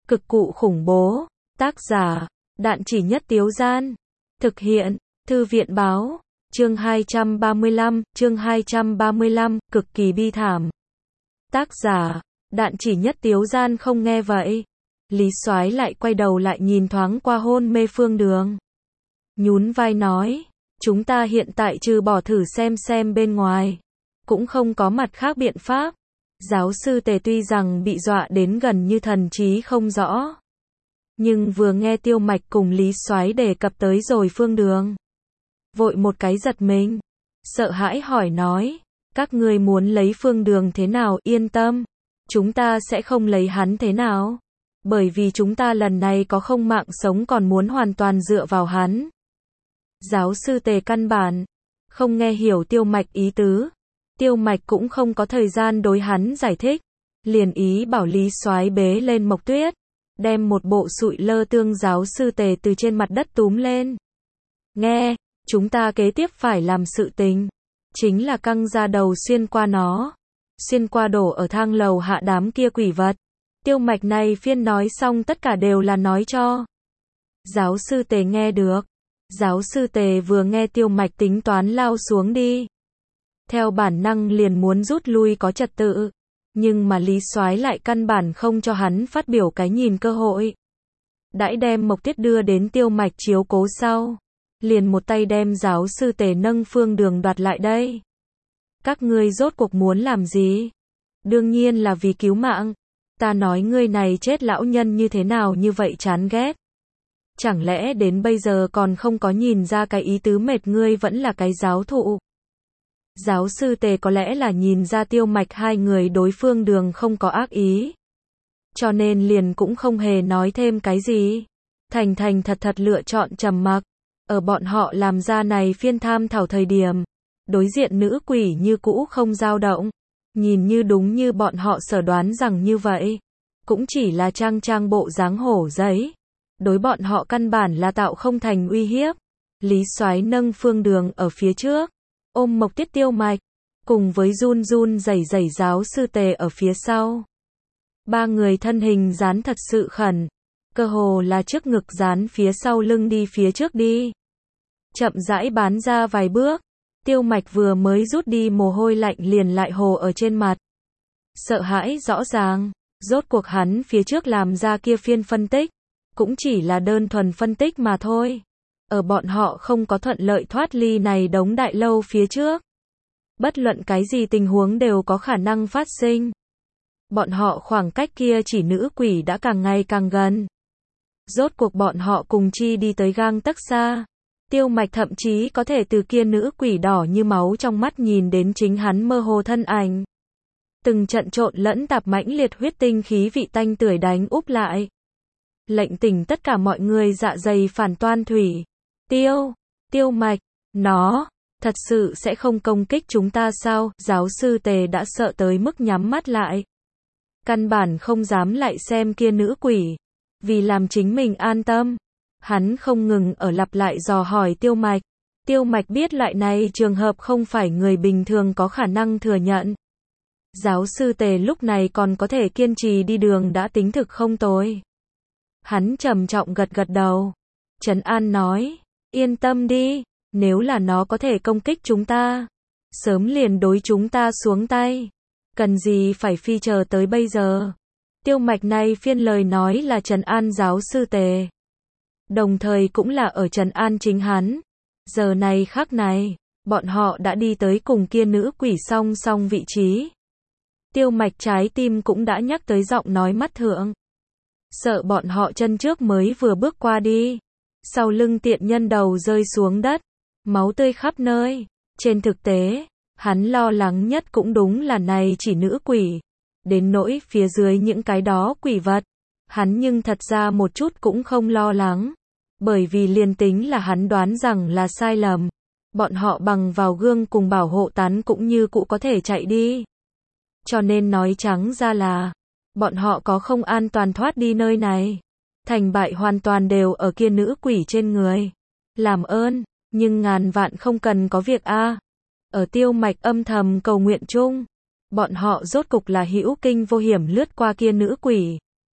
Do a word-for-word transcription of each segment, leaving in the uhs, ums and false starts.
Cực cụ khủng bố. Tác giả, Đạn Chỉ Nhất Tiếu Gian. Thực hiện, Thư viện Báo. Chương hai trăm ba mươi lăm, chương hai trăm ba mươi lăm, cực kỳ bi thảm. Tác giả, Đạn Chỉ Nhất Tiếu Gian. Không nghe vậy, Lý Soái lại quay đầu lại nhìn thoáng qua hôn mê Phương Đường. Nhún vai nói, chúng ta hiện tại trừ bỏ thử xem xem bên ngoài, cũng không có mặt khác biện pháp. Giáo sư Tề tuy rằng bị dọa đến gần như thần trí không rõ, nhưng vừa nghe Tiêu Mạch cùng Lý Soái đề cập tới rồi Phương Đường, vội một cái giật mình, sợ hãi hỏi nói, các ngươi muốn lấy Phương Đường thế nào? Yên tâm, chúng ta sẽ không lấy hắn thế nào, bởi vì chúng ta lần này có không mạng sống còn muốn hoàn toàn dựa vào hắn. Giáo sư Tề căn bản không nghe hiểu Tiêu Mạch ý tứ. Tiêu Mạch cũng không có thời gian đối hắn giải thích, liền ý bảo Lý Soái bế lên Mộc Tuyết, đem một bộ sụi lơ tương giáo sư Tề từ trên mặt đất túm lên. Nghe, chúng ta kế tiếp phải làm sự tình, chính là căng ra đầu xuyên qua nó, xuyên qua đổ ở thang lầu hạ đám kia quỷ vật. Tiêu Mạch này phiên nói xong tất cả đều là nói cho giáo sư Tề nghe được. Giáo sư Tề vừa nghe Tiêu Mạch tính toán lao xuống đi, theo bản năng liền muốn rút lui có trật tự, nhưng mà Lý Soái lại căn bản không cho hắn phát biểu cái nhìn cơ hội. Đãi đem Mộc Tuyết đưa đến Tiêu Mạch chiếu cố sau, liền một tay đem giáo sư Tề nâng Phương Đường đoạt lại đây. Các ngươi rốt cuộc muốn làm gì? Đương nhiên là vì cứu mạng. Ta nói ngươi này chết lão nhân như thế nào như vậy chán ghét. Chẳng lẽ đến bây giờ còn không có nhìn ra cái ý tứ mệt ngươi vẫn là cái giáo thụ. Giáo sư Tề có lẽ là nhìn ra Tiêu Mạch hai người đối Phương Đường không có ác ý, cho nên liền cũng không hề nói thêm cái gì. Thành thành thật thật lựa chọn trầm mặc. Ở bọn họ làm ra này phiên tham thảo thời điểm, đối diện nữ quỷ như cũ không dao động, nhìn như đúng như bọn họ sở đoán rằng như vậy, cũng chỉ là trang trang bộ dáng hổ giấy, đối bọn họ căn bản là tạo không thành uy hiếp. Lý Soái nâng Phương Đường ở phía trước, ôm Mộc Tuyết Tiêu Mạch, cùng với run run rẩy rẩy giáo sư Tề ở phía sau. Ba người thân hình dán thật sự khẩn, cơ hồ là trước ngực dán phía sau lưng đi phía trước đi. Chậm rãi bán ra vài bước, Tiêu Mạch vừa mới rút đi mồ hôi lạnh liền lại hồ ở trên mặt. Sợ hãi rõ ràng, rốt cuộc hắn phía trước làm ra kia phiên phân tích, cũng chỉ là đơn thuần phân tích mà thôi. Ở bọn họ không có thuận lợi thoát ly này đống đại lâu phía trước, bất luận cái gì tình huống đều có khả năng phát sinh. Bọn họ khoảng cách kia chỉ nữ quỷ đã càng ngày càng gần. Rốt cuộc bọn họ cùng chi đi tới gang tấc xa. Tiêu Mạch thậm chí có thể từ kia nữ quỷ đỏ như máu trong mắt nhìn đến chính hắn mơ hồ thân ảnh. Từng trận trộn lẫn tạp mãnh liệt huyết tinh khí vị tanh tưởi đánh úp lại, lệnh tỉnh tất cả mọi người dạ dày phản toan thủy. Tiêu, Tiêu Mạch, nó, thật sự sẽ không công kích chúng ta sao? Giáo sư Tề đã sợ tới mức nhắm mắt lại. Căn bản không dám lại xem kia nữ quỷ. Vì làm chính mình an tâm, hắn không ngừng ở lặp lại dò hỏi Tiêu Mạch. Tiêu Mạch biết loại này trường hợp không phải người bình thường có khả năng thừa nhận. Giáo sư Tề lúc này còn có thể kiên trì đi đường đã tính thực không tồi. Hắn trầm trọng gật gật đầu, trấn an nói, yên tâm đi, nếu là nó có thể công kích chúng ta, sớm liền đối chúng ta xuống tay, cần gì phải phi chờ tới bây giờ. Tiêu Mạch này phiên lời nói là trấn an giáo sư Tề, đồng thời cũng là ở trấn an chính hắn. Giờ này khắc này, bọn họ đã đi tới cùng kia nữ quỷ song song vị trí. Tiêu Mạch trái tim cũng đã nhắc tới giọng nói mắt thượng. Sợ bọn họ chân trước mới vừa bước qua đi, sau lưng tiện nhân đầu rơi xuống đất, máu tươi khắp nơi. Trên thực tế, hắn lo lắng nhất cũng đúng là này chỉ nữ quỷ. Đến nỗi phía dưới những cái đó quỷ vật, hắn nhưng thật ra một chút cũng không lo lắng. Bởi vì liền tính là hắn đoán rằng là sai lầm, bọn họ bằng vào gương cùng bảo hộ tán cũng như cũ có thể chạy đi. Cho nên nói trắng ra là, bọn họ có không an toàn thoát đi nơi này. Thành bại hoàn toàn đều ở kia nữ quỷ trên người. Làm ơn, nhưng ngàn vạn không cần có việc a. Ở Tiêu Mạch âm thầm cầu nguyện chung, bọn họ rốt cục là hữu kinh vô hiểm lướt qua kia nữ quỷ.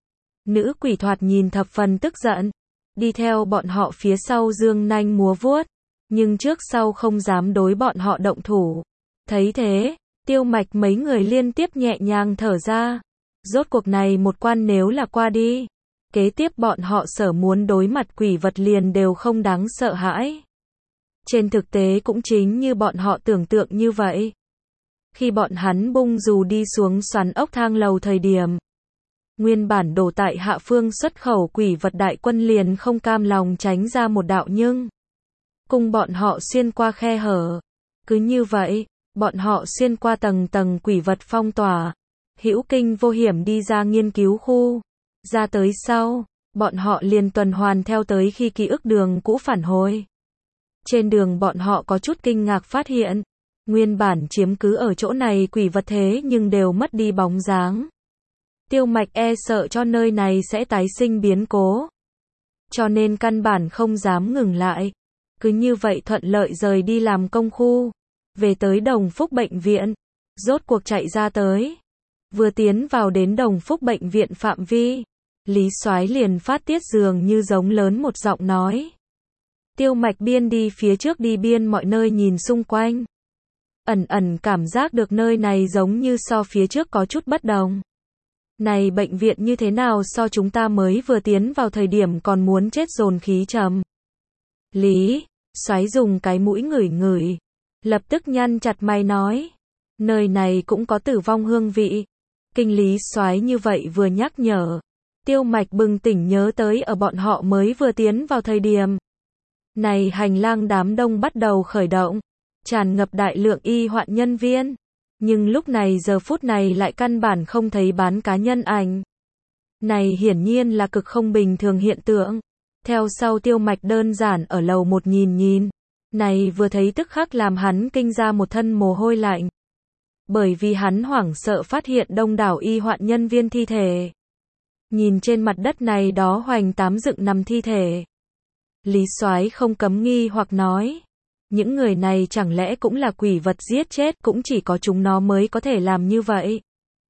Nữ quỷ thoạt nhìn thập phần tức giận, đi theo bọn họ phía sau dương nanh múa vuốt, nhưng trước sau không dám đối bọn họ động thủ. Thấy thế, Tiêu Mạch mấy người liên tiếp nhẹ nhàng thở ra. Rốt cuộc này một quan nếu là qua đi, kế tiếp bọn họ sở muốn đối mặt quỷ vật liền đều không đáng sợ hãi. Trên thực tế cũng chính như bọn họ tưởng tượng như vậy. Khi bọn hắn bung dù đi xuống xoắn ốc thang lầu thời điểm, nguyên bản đổ tại hạ phương xuất khẩu quỷ vật đại quân liền không cam lòng tránh ra một đạo nhưng cùng bọn họ xuyên qua khe hở. Cứ như vậy, bọn họ xuyên qua tầng tầng quỷ vật phong tỏa, hữu kinh vô hiểm đi ra nghiên cứu khu. Ra tới sau, bọn họ liền tuần hoàn theo tới khi ký ức đường cũ phản hồi. Trên đường bọn họ có chút kinh ngạc phát hiện, nguyên bản chiếm cứ ở chỗ này quỷ vật thế nhưng đều mất đi bóng dáng. Tiêu Mạch e sợ cho nơi này sẽ tái sinh biến cố, cho nên căn bản không dám ngừng lại. Cứ như vậy thuận lợi rời đi làm công khu, về tới Đồng Phúc bệnh viện, rốt cuộc chạy ra tới. Vừa tiến vào đến Đồng Phúc bệnh viện phạm vi, Lý Soái liền phát tiết dường như giống lớn một giọng nói. Tiêu Mạch biên đi phía trước đi biên mọi nơi nhìn xung quanh. Ẩn ẩn cảm giác được nơi này giống như so phía trước có chút bất đồng. Này bệnh viện như thế nào so chúng ta mới vừa tiến vào thời điểm còn muốn chết dồn khí trầm. Lý Soái dùng cái mũi ngửi ngửi, lập tức nhăn chặt mày nói, nơi này cũng có tử vong hương vị. Kinh Lý Soái như vậy vừa nhắc nhở, Tiêu Mạch bừng tỉnh nhớ tới ở bọn họ mới vừa tiến vào thời điểm. Này hành lang đám đông bắt đầu khởi động, tràn ngập đại lượng y hoạn nhân viên, nhưng lúc này giờ phút này lại căn bản không thấy bán cá nhân ảnh. Này hiển nhiên là cực không bình thường hiện tượng. Theo sau Tiêu Mạch đơn giản ở lầu một nhìn nhìn, này vừa thấy tức khắc làm hắn kinh ra một thân mồ hôi lạnh. Bởi vì hắn hoảng sợ phát hiện đông đảo y hoạn nhân viên thi thể. Nhìn trên mặt đất này đó hoành tám dựng nằm thi thể. Lý Soái không cấm nghi hoặc nói, những người này chẳng lẽ cũng là quỷ vật giết chết, cũng chỉ có chúng nó mới có thể làm như vậy.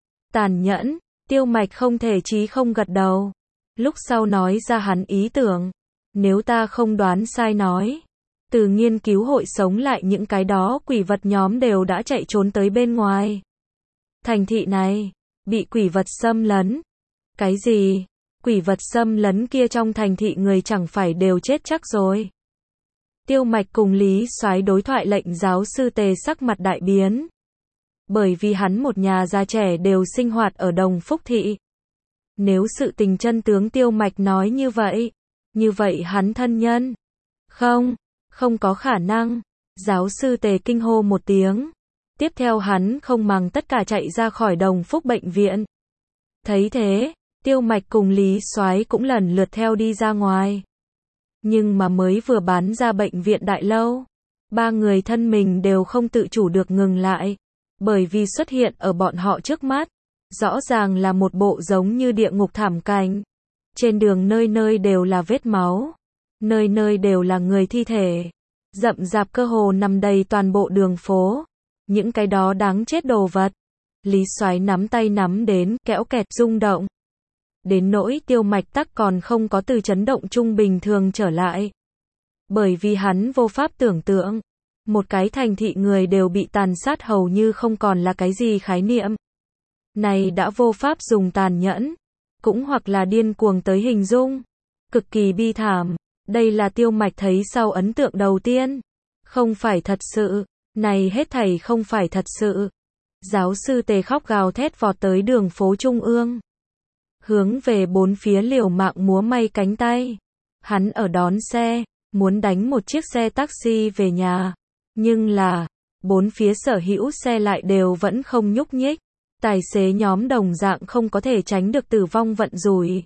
Tàn nhẫn, Tiêu Mạch không thể chí không gật đầu. Lúc sau nói ra hắn ý tưởng, nếu ta không đoán sai nói, từ nghiên cứu hội sống lại những cái đó quỷ vật nhóm đều đã chạy trốn tới bên ngoài. Thành thị này, bị quỷ vật xâm lấn. Cái gì? Quỷ vật xâm lấn kia trong thành thị người chẳng phải đều chết chắc rồi. Tiêu Mạch cùng Lý Soái đối thoại lệnh giáo sư Tề sắc mặt đại biến. Bởi vì hắn một nhà già trẻ đều sinh hoạt ở Đồng Phúc thị. Nếu sự tình chân tướng Tiêu Mạch nói như vậy, như vậy hắn thân nhân. Không, không có khả năng. Giáo sư Tề kinh hô một tiếng. Tiếp theo hắn không màng tất cả chạy ra khỏi Đồng Phúc bệnh viện. Thấy thế, Tiêu Mạch cùng Lý Soái cũng lần lượt theo đi ra ngoài. Nhưng mà mới vừa bán ra bệnh viện đại lâu, ba người thân mình đều không tự chủ được ngừng lại. Bởi vì xuất hiện ở bọn họ trước mắt, rõ ràng là một bộ giống như địa ngục thảm cảnh. Trên đường nơi nơi đều là vết máu, nơi nơi đều là người thi thể, rậm rạp cơ hồ nằm đầy toàn bộ đường phố. Những cái đó đáng chết đồ vật. Lý Soái nắm tay nắm đến, kẽo kẹt rung động. Đến nỗi Tiêu Mạch tắc còn không có từ chấn động trung bình thường trở lại. Bởi vì hắn vô pháp tưởng tượng, một cái thành thị người đều bị tàn sát hầu như không còn là cái gì khái niệm. Này đã vô pháp dùng tàn nhẫn, cũng hoặc là điên cuồng tới hình dung. Cực kỳ bi thảm, đây là Tiêu Mạch thấy sau ấn tượng đầu tiên. Không phải thật sự, này hết thảy không phải thật sự. Giáo sư Tề khóc gào thét vọt tới đường phố trung ương. Hướng về bốn phía liều mạng múa may cánh tay. Hắn ở đón xe, muốn đánh một chiếc xe taxi về nhà. Nhưng là, bốn phía sở hữu xe lại đều vẫn không nhúc nhích. Tài xế nhóm đồng dạng không có thể tránh được tử vong vận rủi.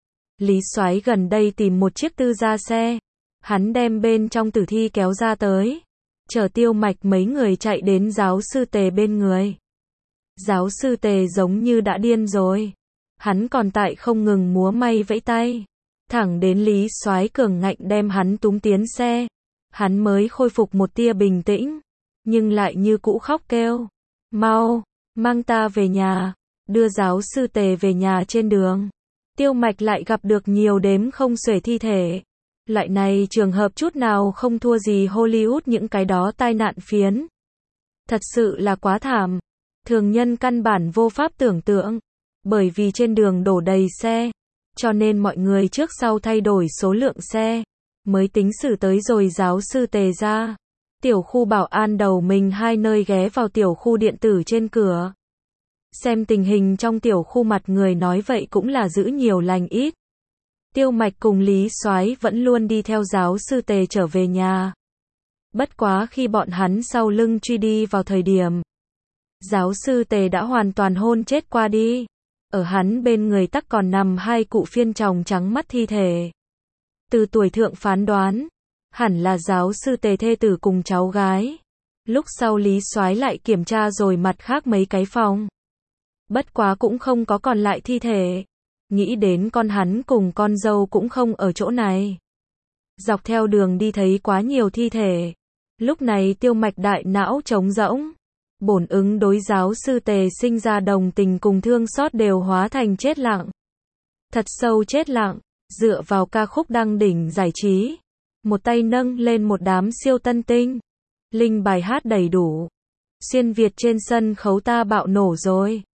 Lý Soái gần đây tìm một chiếc tư gia xe. Hắn đem bên trong tử thi kéo ra tới. Chờ Tiêu Mạch mấy người chạy đến giáo sư Tề bên người. Giáo sư Tề giống như đã điên rồi. Hắn còn tại không ngừng múa may vẫy tay. Thẳng đến Lý Soái cường ngạnh đem hắn túm tiến xe. Hắn mới khôi phục một tia bình tĩnh. Nhưng lại như cũ khóc kêu. Mau, mang ta về nhà. Đưa giáo sư Tề về nhà trên đường. Tiêu Mạch lại gặp được nhiều đếm không xuể thi thể. Loại này trường hợp chút nào không thua gì Hollywood những cái đó tai nạn phiến. Thật sự là quá thảm. Thường nhân căn bản vô pháp tưởng tượng. Bởi vì trên đường đổ đầy xe, cho nên mọi người trước sau thay đổi số lượng xe, mới tính xử tới rồi giáo sư Tề ra. Tiểu khu bảo an đầu mình hai nơi ghé vào tiểu khu điện tử trên cửa. Xem tình hình trong tiểu khu mặt người nói vậy cũng là giữ nhiều lành ít. Tiêu Mạch cùng Lý Soái vẫn luôn đi theo giáo sư Tề trở về nhà. Bất quá khi bọn hắn sau lưng truy đi vào thời điểm, giáo sư Tề đã hoàn toàn hôn chết qua đi. Ở hắn bên người tắc còn nằm hai cụ phiên tròng trắng mắt thi thể. Từ tuổi thượng phán đoán, hẳn là giáo sư Tề thê tử cùng cháu gái. Lúc sau Lý Soái lại kiểm tra rồi mặt khác mấy cái phòng. Bất quá cũng không có còn lại thi thể. Nghĩ đến con hắn cùng con dâu cũng không ở chỗ này. Dọc theo đường đi thấy quá nhiều thi thể. Lúc này Tiêu Mạch đại não trống rỗng. Bổn ứng đối giáo sư Tề sinh ra đồng tình cùng thương xót đều hóa thành chết lặng. Thật sâu chết lặng, dựa vào ca khúc đăng đỉnh giải trí. Một tay nâng lên một đám siêu tân tinh. Linh bài hát đầy đủ. Xuyên Việt trên sân khấu ta bạo nổ rồi.